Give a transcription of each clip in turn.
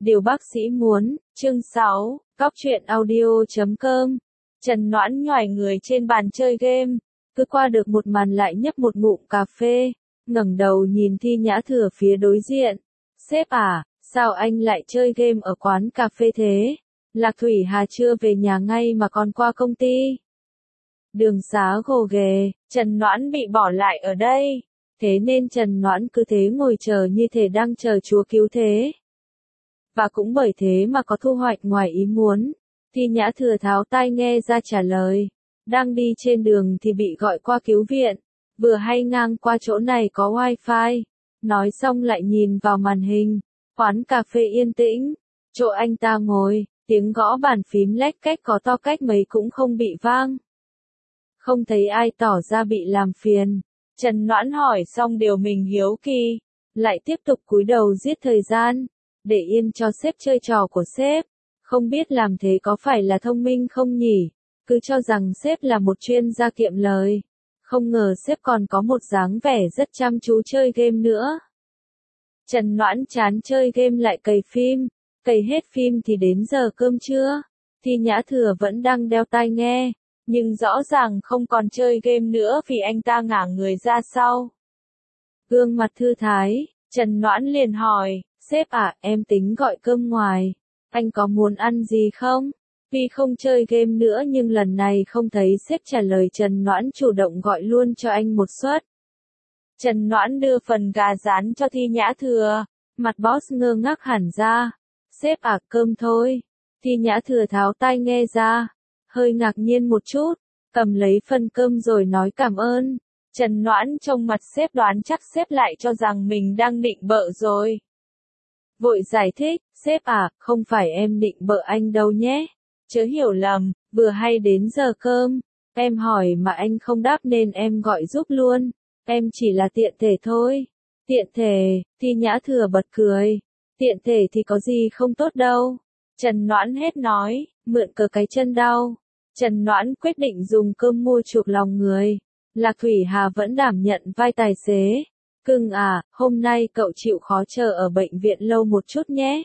Điều bác sĩ muốn, chương 6, Góc truyện audio.com. Trần Noãn nhoài người trên bàn chơi game, cứ qua được một màn lại nhấp một ngụm cà phê, ngẩng đầu nhìn Thi Nhã Thừa phía đối diện. Sếp à, sao anh lại chơi game ở quán cà phê thế? Lạc Thủy Hà chưa về nhà ngay mà còn qua công ty. Đường xá gồ ghề, Trần Noãn bị bỏ lại ở đây. Thế nên Trần Noãn cứ thế ngồi chờ như thể đang chờ Chúa cứu thế. Và cũng bởi thế mà có thu hoạch ngoài ý muốn. Thi Nhã Thừa tháo tai nghe ra trả lời. Đang đi trên đường thì bị gọi qua cứu viện. Vừa hay ngang qua chỗ này có wifi. Nói xong lại nhìn vào màn hình. Quán cà phê yên tĩnh. Chỗ anh ta ngồi, tiếng gõ bàn phím lách cách có to cách mấy cũng không bị vang. Không thấy ai tỏ ra bị làm phiền. Trần Noãn hỏi xong điều mình hiếu kỳ. Lại tiếp tục cúi đầu giết thời gian. Để yên cho sếp chơi trò của sếp. Không biết làm thế có phải là thông minh không nhỉ? Cứ cho rằng sếp là một chuyên gia kiệm lời. Không ngờ sếp còn có một dáng vẻ rất chăm chú chơi game nữa. Trần Noãn chán chơi game lại cày phim. Cày hết phim thì đến giờ cơm trưa. Thi Nhã Thừa vẫn đang đeo tai nghe. Nhưng rõ ràng không còn chơi game nữa vì anh ta ngả người ra sau. Gương mặt thư thái, Trần Noãn liền hỏi. Sếp à, em tính gọi cơm ngoài. Anh có muốn ăn gì không? Vì không chơi game nữa nhưng lần này không thấy sếp trả lời Trần Noãn chủ động gọi luôn cho anh một suất. Trần Noãn đưa phần gà rán cho Thi Nhã Thừa. Mặt boss ngơ ngác hẳn ra. Sếp à, cơm thôi. Thi Nhã Thừa tháo tai nghe ra. Hơi ngạc nhiên một chút. Cầm lấy phần cơm rồi nói cảm ơn. Trần Noãn trông mặt sếp đoán chắc sếp lại cho rằng mình đang định bợ rồi. Vội giải thích, sếp à, không phải em định bợ anh đâu nhé. Chớ hiểu lầm, vừa hay đến giờ cơm. Em hỏi mà anh không đáp nên em gọi giúp luôn. Em chỉ là tiện thể thôi. Tiện thể, Thi Nhã Thừa bật cười. Tiện thể thì có gì không tốt đâu. Trần Noãn hết nói, mượn cớ cái chân đau. Trần Noãn quyết định dùng cơm mua chuộc lòng người. Lạc Thủy Hà vẫn đảm nhận vai tài xế. Cưng à, hôm nay cậu chịu khó chờ ở bệnh viện lâu một chút nhé.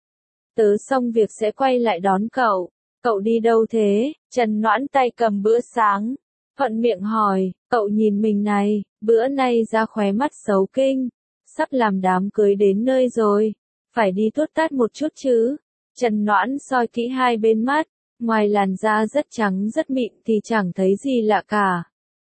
Tớ xong việc sẽ quay lại đón cậu. Cậu đi đâu thế? Trần Noãn tay cầm bữa sáng. Thuận miệng hỏi, cậu nhìn mình này, bữa nay ra khóe mắt xấu kinh. Sắp làm đám cưới đến nơi rồi. Phải đi tuốt tát một chút chứ. Trần Noãn soi kỹ hai bên mắt. Ngoài làn da rất trắng rất mịn thì chẳng thấy gì lạ cả.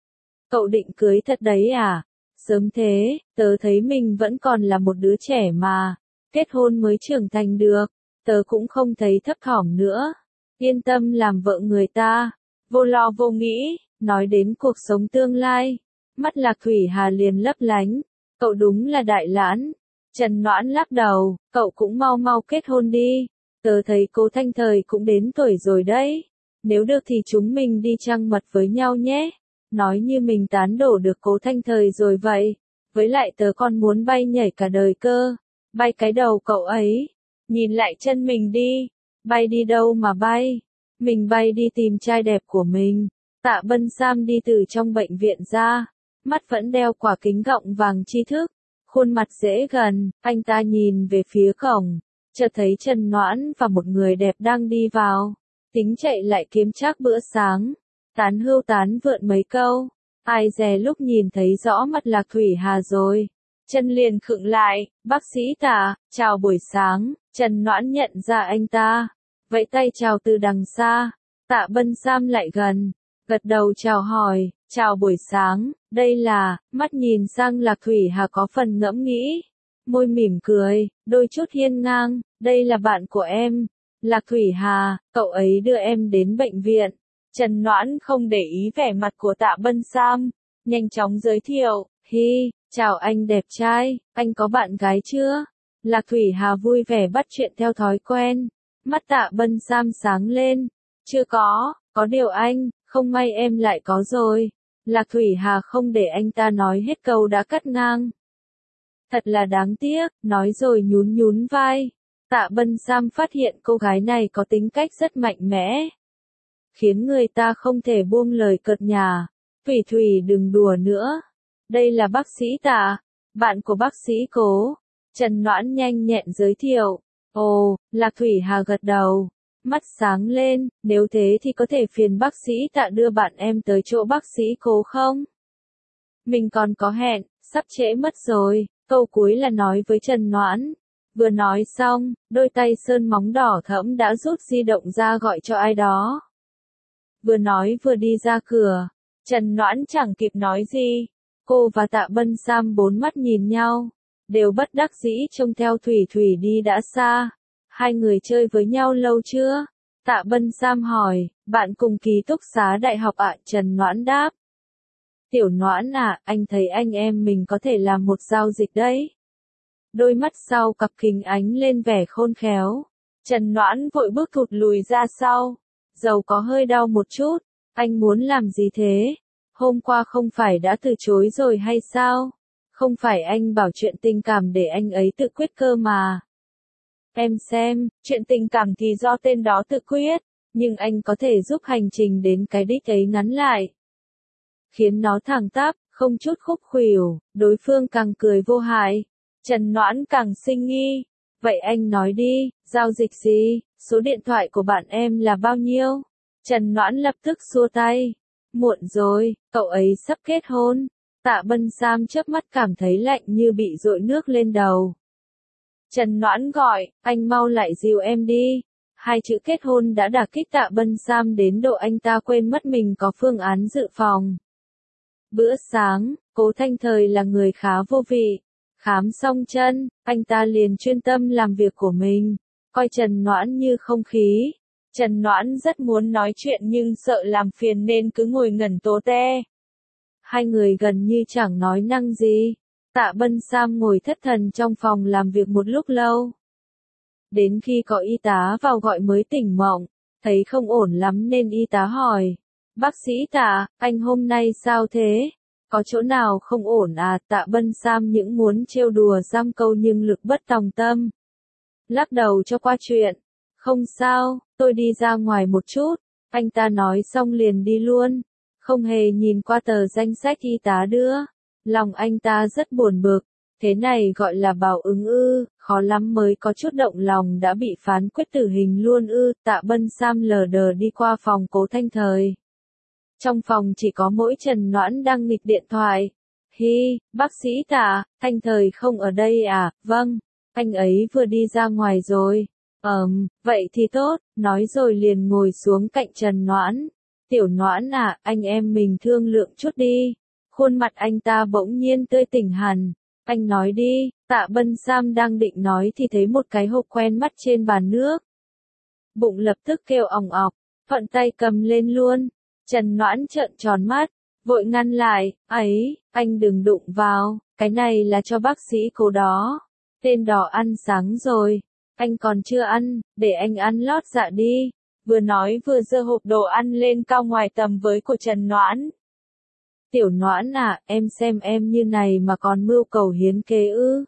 Cậu định cưới thật đấy à? Sớm thế, tớ thấy mình vẫn còn là một đứa trẻ mà. Kết hôn mới trưởng thành được. Tớ cũng không thấy thấp thỏm nữa. Yên tâm làm vợ người ta. Vô lo vô nghĩ, nói đến cuộc sống tương lai. Mắt Lạc Thủy Hà liền lấp lánh. Cậu đúng là đại lãn. Trần Noãn lắc đầu, cậu cũng mau mau kết hôn đi. Tớ thấy cô Thanh Thời cũng đến tuổi rồi đấy. Nếu được thì chúng mình đi trăng mật với nhau nhé. Nói như mình tán đổ được Cố Thanh Thời rồi vậy. Với lại tớ còn muốn bay nhảy cả đời cơ. Bay cái đầu cậu ấy. Nhìn lại chân mình đi. Bay đi đâu mà bay. Mình bay đi tìm trai đẹp của mình. Tạ Bân Sam đi từ trong bệnh viện ra. Mắt vẫn đeo quả kính gọng vàng tri thức. Khuôn mặt dễ gần. Anh ta nhìn về phía cổng. Chợt thấy Trần Noãn và một người đẹp đang đi vào. Tính chạy lại kiếm trác bữa sáng. Tán hưu tán vượn mấy câu. Ai dè lúc nhìn thấy rõ mặt Lạc Thủy Hà rồi. Chân liền khựng lại. Bác sĩ Tạ, chào buổi sáng. Trần Noãn nhận ra anh ta. Vẫy tay chào từ đằng xa. Tạ Bân Sam lại gần. Gật đầu chào hỏi. Chào buổi sáng. Đây là, mắt nhìn sang Lạc Thủy Hà có phần ngẫm nghĩ. Môi mỉm cười, đôi chút hiên ngang. Đây là bạn của em. Lạc Thủy Hà, cậu ấy đưa em đến bệnh viện. Trần Noãn không để ý vẻ mặt của Tạ Bân Sam. Nhanh chóng giới thiệu. Hi, chào anh đẹp trai. Anh có bạn gái chưa? Lạc Thủy Hà vui vẻ bắt chuyện theo thói quen. Mắt Tạ Bân Sam sáng lên. Chưa có điều anh, không may em lại có rồi. Lạc Thủy Hà không để anh ta nói hết câu đã cắt ngang. Thật là đáng tiếc, nói rồi nhún nhún vai. Tạ Bân Sam phát hiện cô gái này có tính cách rất mạnh mẽ. Khiến người ta không thể buông lời cợt nhả. Thủy Thủy đừng đùa nữa. Đây là bác sĩ Tạ, bạn của bác sĩ Cố. Trần Noãn nhanh nhẹn giới thiệu. Ồ, Lạc Thủy Hà gật đầu. Mắt sáng lên, nếu thế thì có thể phiền bác sĩ Tạ đưa bạn em tới chỗ bác sĩ Cố không? Mình còn có hẹn, sắp trễ mất rồi, câu cuối là nói với Trần Noãn. Vừa nói xong, đôi tay sơn móng đỏ thẫm đã rút di động ra gọi cho ai đó. Vừa nói vừa đi ra cửa, Trần Noãn chẳng kịp nói gì. Cô và Tạ Bân Sam bốn mắt nhìn nhau, đều bất đắc dĩ trông theo Thủy Thủy đi đã xa. Hai người chơi với nhau lâu chưa? Tạ Bân Sam hỏi, bạn cùng ký túc xá đại học ạ? Trần Noãn đáp. Tiểu Noãn à, anh thấy anh em mình có thể làm một giao dịch đấy. Đôi mắt sau cặp kính ánh lên vẻ khôn khéo. Trần Noãn vội bước thụt lùi ra sau. Dầu có hơi đau một chút. Anh muốn làm gì thế? Hôm qua không phải đã từ chối rồi hay sao? Không phải anh bảo chuyện tình cảm để anh ấy tự quyết cơ mà. Em xem, chuyện tình cảm thì do tên đó tự quyết, nhưng anh có thể giúp hành trình đến cái đích ấy ngắn lại. Khiến nó thẳng tắp, không chút khúc khuỷu, đối phương càng cười vô hại. Trần Noãn càng sinh nghi. Vậy anh nói đi, giao dịch gì, số điện thoại của bạn em là bao nhiêu? Trần Noãn lập tức xua tay. Muộn rồi, cậu ấy sắp kết hôn. Tạ Bân Sam chớp mắt cảm thấy lạnh như bị dội nước lên đầu. Trần Noãn gọi, anh mau lại dìu em đi. Hai chữ kết hôn đã đả kích Tạ Bân Sam đến độ anh ta quên mất mình có phương án dự phòng. Bữa sáng, Cố Thanh Thời là người khá vô vị. Khám xong chân, anh ta liền chuyên tâm làm việc của mình, coi Trần Noãn như không khí. Trần Noãn rất muốn nói chuyện nhưng sợ làm phiền nên cứ ngồi ngẩn tố te. Hai người gần như chẳng nói năng gì. Tạ Bân Sam ngồi thất thần trong phòng làm việc một lúc lâu. Đến khi có y tá vào gọi mới tỉnh mộng, thấy không ổn lắm nên y tá hỏi. Bác sĩ Tạ, anh hôm nay sao thế? Có chỗ nào không ổn à? Tạ Bân Sam những muốn trêu đùa giam câu nhưng lực bất tòng tâm. Lắc đầu cho qua chuyện. Không sao, tôi đi ra ngoài một chút. Anh ta nói xong liền đi luôn. Không hề nhìn qua tờ danh sách y tá đưa. Lòng anh ta rất buồn bực. Thế này gọi là báo ứng ư, khó lắm mới có chút động lòng đã bị phán quyết tử hình luôn ư. Tạ Bân Sam lờ đờ đi qua phòng Cố Thanh Thời. Trong phòng chỉ có mỗi Trần Noãn đang nghịch điện thoại. Hi, bác sĩ Tạ, Thanh Thời không ở đây à? Vâng, anh ấy vừa đi ra ngoài rồi. Vậy thì tốt, nói rồi liền ngồi xuống cạnh Trần Noãn. Tiểu Noãn à, anh em mình thương lượng chút đi. Khuôn mặt anh ta bỗng nhiên tươi tỉnh hẳn. Anh nói đi. Tạ Bân Sam đang định nói thì thấy một cái hộp quen mắt trên bàn nước. Bụng lập tức kêu ỏng ọc, thuận tay cầm lên luôn. Trần Noãn trợn tròn mắt, vội ngăn lại. Ấy, anh đừng đụng vào, cái này là cho bác sĩ Cố đó. Tên đỏ ăn sáng rồi, anh còn chưa ăn, để anh ăn lót dạ đi. Vừa nói vừa giơ hộp đồ ăn lên cao ngoài tầm với của Trần Noãn. Tiểu Noãn à, em xem em như này mà còn mưu cầu hiến kế ư?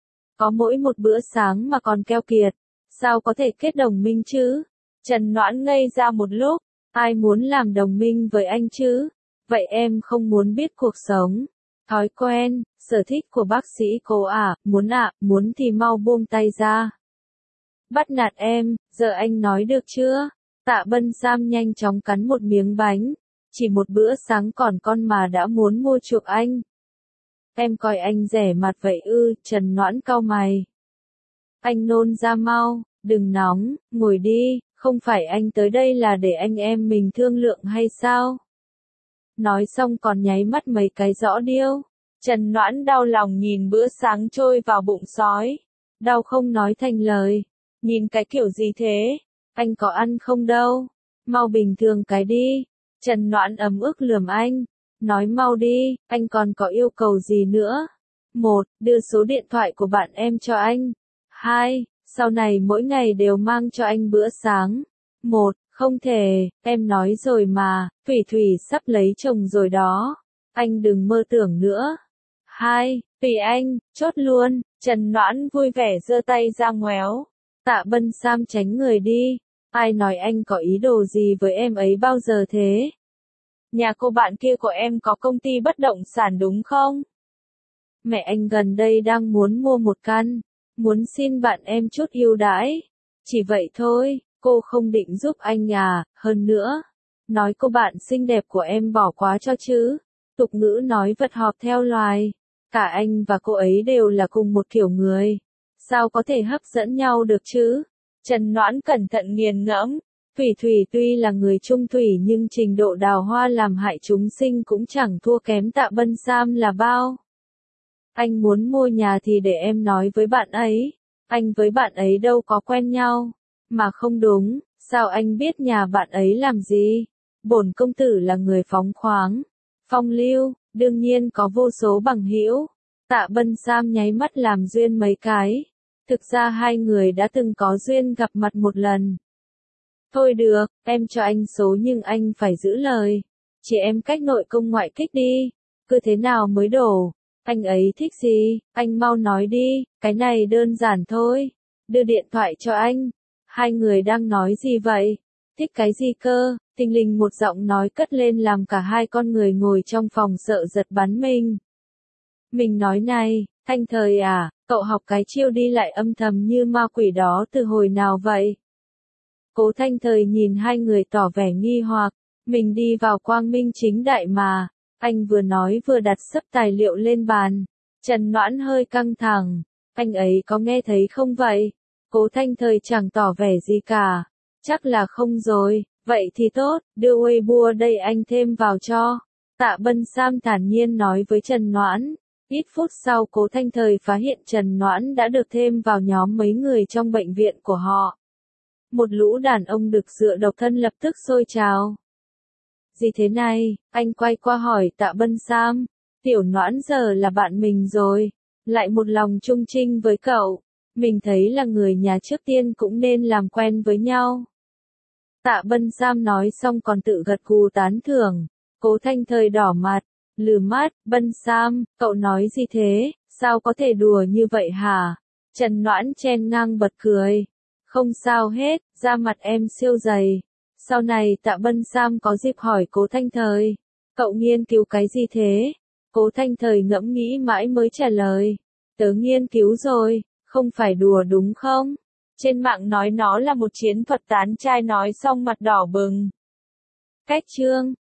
Có mỗi một bữa sáng mà còn keo kiệt, sao có thể kết đồng minh chứ? Trần Noãn ngây ra một lúc, ai muốn làm đồng minh với anh chứ? Vậy em không muốn biết cuộc sống, thói quen, sở thích của bác sĩ Cố à? Muốn thì mau buông tay ra. Bắt nạt em, giờ anh nói được chưa? Tạ Bân Sam nhanh chóng cắn một miếng bánh. Chỉ một bữa sáng còn con mà đã muốn mua chuộc anh. Em coi anh rẻ mặt vậy ư? Trần Noãn cau mày. Anh nôn ra mau, đừng nóng, ngồi đi, không phải anh tới đây là để anh em mình thương lượng hay sao? Nói xong còn nháy mắt mấy cái rõ điêu. Trần Noãn đau lòng nhìn bữa sáng trôi vào bụng sói. Đau không nói thành lời. Nhìn cái kiểu gì thế? Anh có ăn không đâu? Mau bình thường cái đi. Trần Noãn ấm ức lườm anh. Nói mau đi, anh còn có yêu cầu gì nữa? 1. Đưa số điện thoại của bạn em cho anh. 2. Sau này mỗi ngày đều mang cho anh bữa sáng. 1. Không thể, em nói rồi mà, Thủy Thủy sắp lấy chồng rồi đó. Anh đừng mơ tưởng nữa. 2. Tùy anh, chốt luôn. Trần Noãn vui vẻ giơ tay ra ngoéo. Tạ Bân Sam tránh người đi. Ai nói anh có ý đồ gì với em ấy bao giờ thế? Nhà cô bạn kia của em có công ty bất động sản đúng không? Mẹ anh gần đây đang muốn mua một căn. muốn xin bạn em chút ưu đãi. Chỉ vậy thôi, cô không định giúp anh à, hơn nữa. Nói cô bạn xinh đẹp của em bỏ quá cho chứ. Tục ngữ nói vật họp theo loài. Cả anh và cô ấy đều là cùng một kiểu người. Sao có thể hấp dẫn nhau được chứ? Trần Noãn cẩn thận nghiền ngẫm. Thủy Thủy tuy là người trung thủy nhưng trình độ đào hoa làm hại chúng sinh cũng chẳng thua kém Tạ Bân Sam là bao. Anh muốn mua nhà thì để em nói với bạn ấy. Anh với bạn ấy đâu có quen nhau. Mà không đúng, sao anh biết nhà bạn ấy làm gì? Bổn công tử là người phóng khoáng, phong lưu, đương nhiên có vô số bằng hữu. Tạ Bân Sam nháy mắt làm duyên mấy cái. Thực ra hai người đã từng có duyên gặp mặt một lần. Thôi được, em cho anh số nhưng anh phải giữ lời. Chị em cách nội công ngoại kích đi. Cứ thế nào mới đổ? Anh ấy thích gì? Anh mau nói đi, cái này đơn giản thôi. Đưa điện thoại cho anh. Hai người đang nói gì vậy? Thích cái gì cơ? Thình lình một giọng nói cất lên làm cả hai con người ngồi trong phòng sợ giật bắn mình. Mình nói này, Thanh Thời à, cậu học cái chiêu đi lại âm thầm như ma quỷ đó từ hồi nào vậy? Cố Thanh Thời nhìn hai người tỏ vẻ nghi hoặc, mình đi vào quang minh chính đại mà. Anh vừa nói vừa đặt sấp tài liệu lên bàn. Trần Noãn hơi căng thẳng. Anh ấy có nghe thấy không vậy? Cố Thanh Thời chẳng tỏ vẻ gì cả. Chắc là không rồi, vậy thì tốt, đưa Weibo đây anh thêm vào cho. Tạ Bân Sam thản nhiên nói với Trần Noãn. Ít phút sau Cố Thanh Thời phát hiện Trần Noãn đã được thêm vào nhóm mấy người trong bệnh viện của họ. Một lũ đàn ông được dựa độc thân lập tức sôi trào. Gì thế này? Anh quay qua hỏi Tạ Bân Sam. Tiểu Noãn giờ là bạn mình rồi. Lại một lòng trung trinh với cậu. Mình thấy là người nhà trước tiên cũng nên làm quen với nhau. Tạ Bân Sam nói xong còn tự gật gù tán thưởng. Cố Thanh Thời đỏ mặt, lừ mắt, Bân Sam, cậu nói gì thế? Sao có thể đùa như vậy hả? Trần Noãn chen ngang bật cười. Không sao hết, da mặt em siêu dày. Sau này Tạ Bân Sam có dịp hỏi Cố Thanh Thời. Cậu nghiên cứu cái gì thế? Cố Thanh Thời ngẫm nghĩ mãi mới trả lời. Tớ nghiên cứu rồi, không phải đùa đúng không? Trên mạng nói nó là một chiến thuật tán trai nói xong mặt đỏ bừng. Cách chương